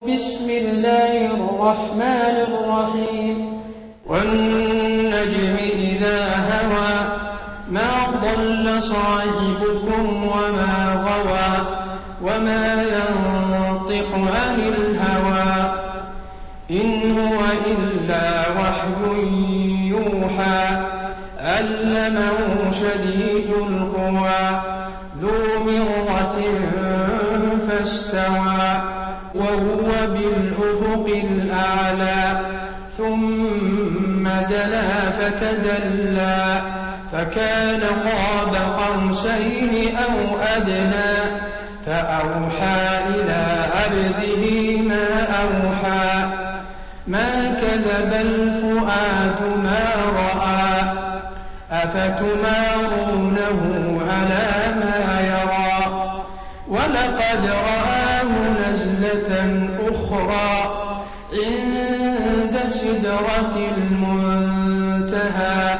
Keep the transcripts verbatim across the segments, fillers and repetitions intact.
بسم الله الرحمن الرحيم والنجم إذا هوى ما ضل صاحبكم وما غوى وما ينطق عن الهوى إن هو إلا وحي يوحى علمه شديد القوى ذو مرة فاستوى وهو بالأفق الأعلى ثم دنا فتدلى فكان قاب قوسين أو أدنى فأوحى إلى عبده ما أوحى ما كذب الفؤاد ما رأى أفتمارونه على ما يرى ولقد رآه نزلة أخرى عند سدرة المنتهى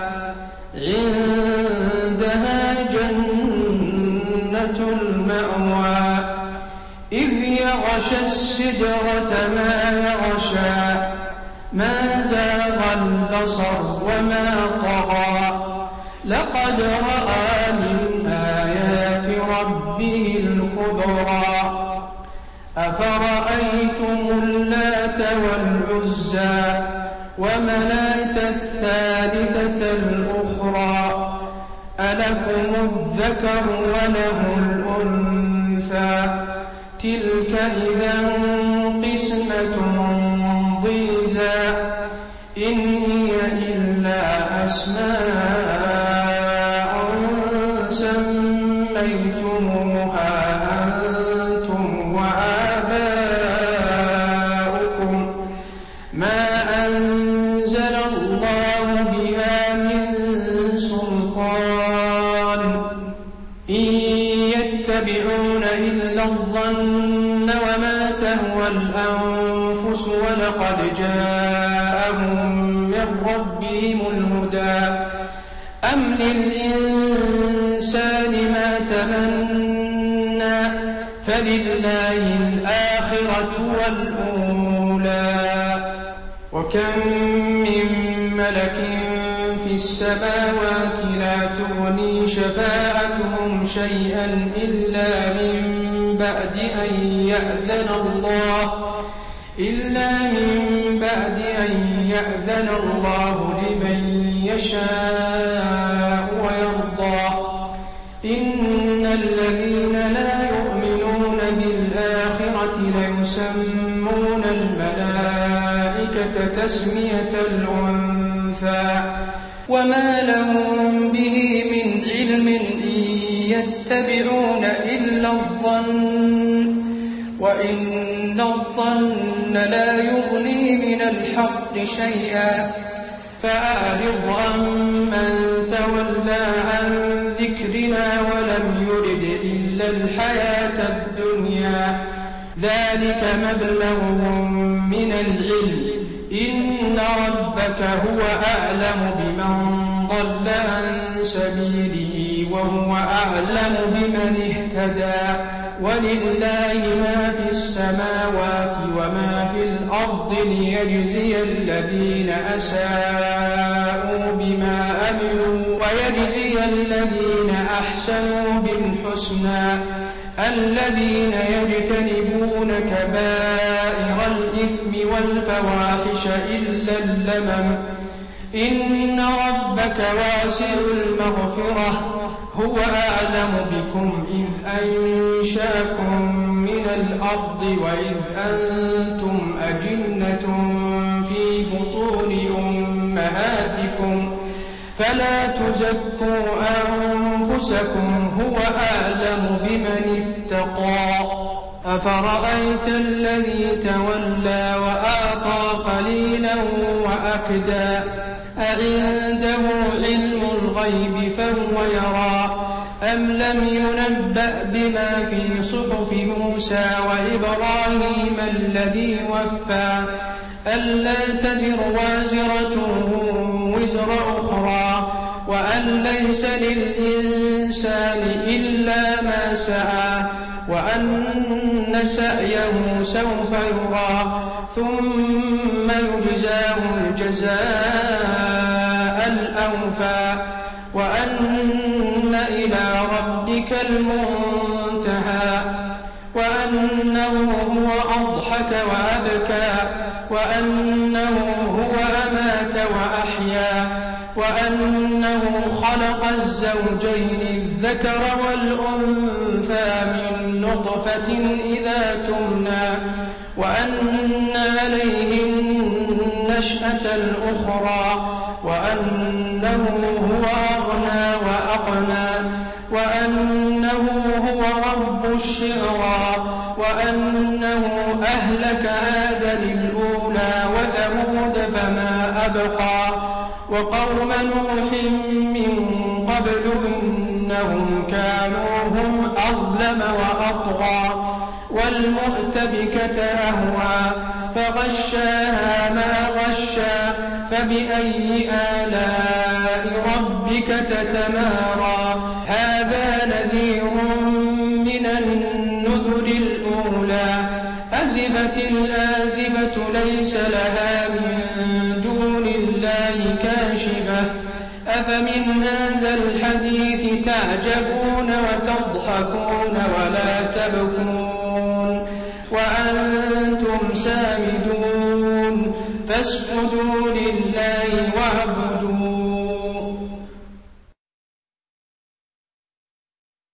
عندها جنة المأوى إذ يغشى السدرة ما يغشى ما زاغ البصر وما طغى لقد رأى من آيات ربه الكبرى أفرأيتم اللات والعزى ومناة الثالثة الأخرى ألكم الذكر وله الأنثى تلك إذا قسمة ضيزى إن هي إلا أسماء الظن وما تهوى الأنفس ولقد جاءهم من ربهم الهدى أم للإنسان ما تمنى فلله الآخرة والأولى وكم من ملك في السماوات لا تغني شفاعتهم شيئا إلا من بعد أن يأذن الله إلا من بعد أن يأذن الله لمن يشاء ويرضى إن الذين لا يؤمنون بالآخرة ليسمون الملائكة تسمية الأنثى وما لهم به من علم إن يتبعون إلا الظن وإن الظن لا يغني من الحق شيئا فأعرض عمن تولى عن ذكرنا ولم يرد إلا الحياة الدنيا ذلك مبلغهم من العلم إن ربك هو أعلم بمن ضل عن سبيله وهو أعلم بمن اهتدى ولله ما في السماوات وما في الأرض ليجزي الذين أساءوا بما عملوا ويجزي الذين أحسنوا بالحسنى الذين يجتنبون كبائر الإثم والفواحش إلا اللمم إن ربك واسع المغفرة هو أعلم بكم إذ أنشاكم من الأرض وإذ أنتم أجنة في بطون أمهاتكم فلا تزكوا أنفسكم هو أعلم بمن اتقى أفرأيت الذي تولى وأعطى قليلا وأكدى أعنده علم الغيب فهو يرى أم لم ينبأ بما في صحف موسى وإبراهيم الذي وفى ألا تزر وازرة وزر أخرى وأن ليس للإنسان إلا ما سعى وأن سعيه سوف يرى ثم يجزاه الجزاء الأوفى وأن إلى ربك المنتهى وأنه هو أضحك وأبكى وأنه هو أمات وأحيا وأنه خلق الزوجين الذكر والأنثى من نطفة إذا تمنى وأن عليه النشأة الأخرى وأنه هو أغنى وأقنى وأنه هو رب الشعرى وأنه أهلك عادا الأولى وثمود فما أبقى وقوم نوح من قبل إنهم كانوا هم أظلم وأطغى والمؤتفكة أهوى فغشاها ما غشى فبأي آلاء ربك تتمارى هذا نذير من النذر الأولى أزفت الآزفة ليس لها من دون الله كاشفة أفمن هذا الحديث تعجبون وتضحكون ولا تبكون وأنتم سامدون فاسجدوا لله